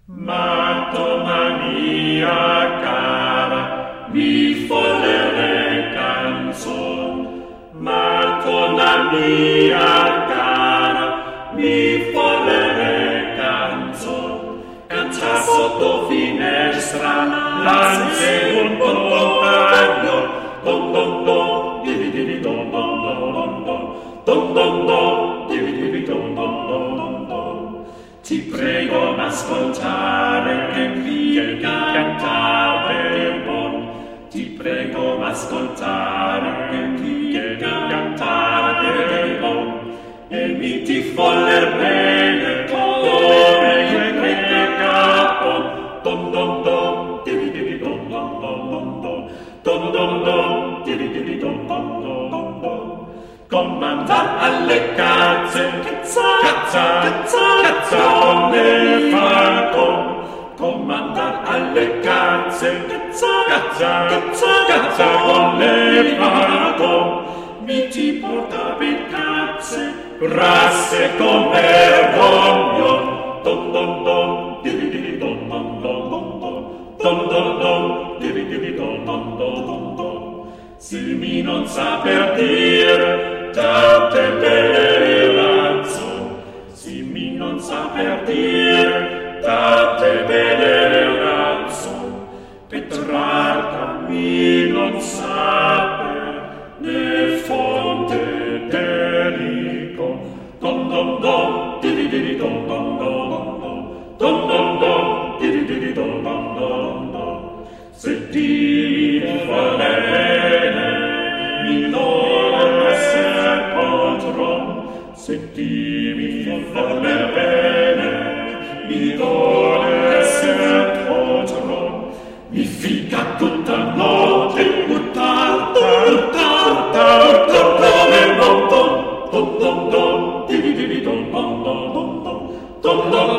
Ma donna mia cara, mi follere canzon. Ma donna mia cara, mi follere canzon. Canta sotto finestra, lanze un compagno. Don don don, di di don don don don. Don don don, di don don don don. Ti prego m'ascoltare che vi cantare buon. Ti prego m'ascoltare che vi cantare buon. E mi ti foller bene come che capon. Don don don, di don don don don. Don don don, di don don don don. Comandar alle cazze, cazza con le falcon. Comandar alle cazze, cazza con le falcon. Mi ti porta per cazze, grasse come rognon. Don don don, di don don don don. Don don don, di don don don don. Se mi non saper dire tante belle ragioni, se mi non saper dire tante belle ragioni, Petrarca mi non saper ne fonte delico. Don don don, di don don don don. Don don don, di don don don don. Se ti vuole bene, mi dona se potron. Se ti mi vuole bene, mi dona se potron. Mi fica tutta notte, come un don, don don don, di don don don don don, don don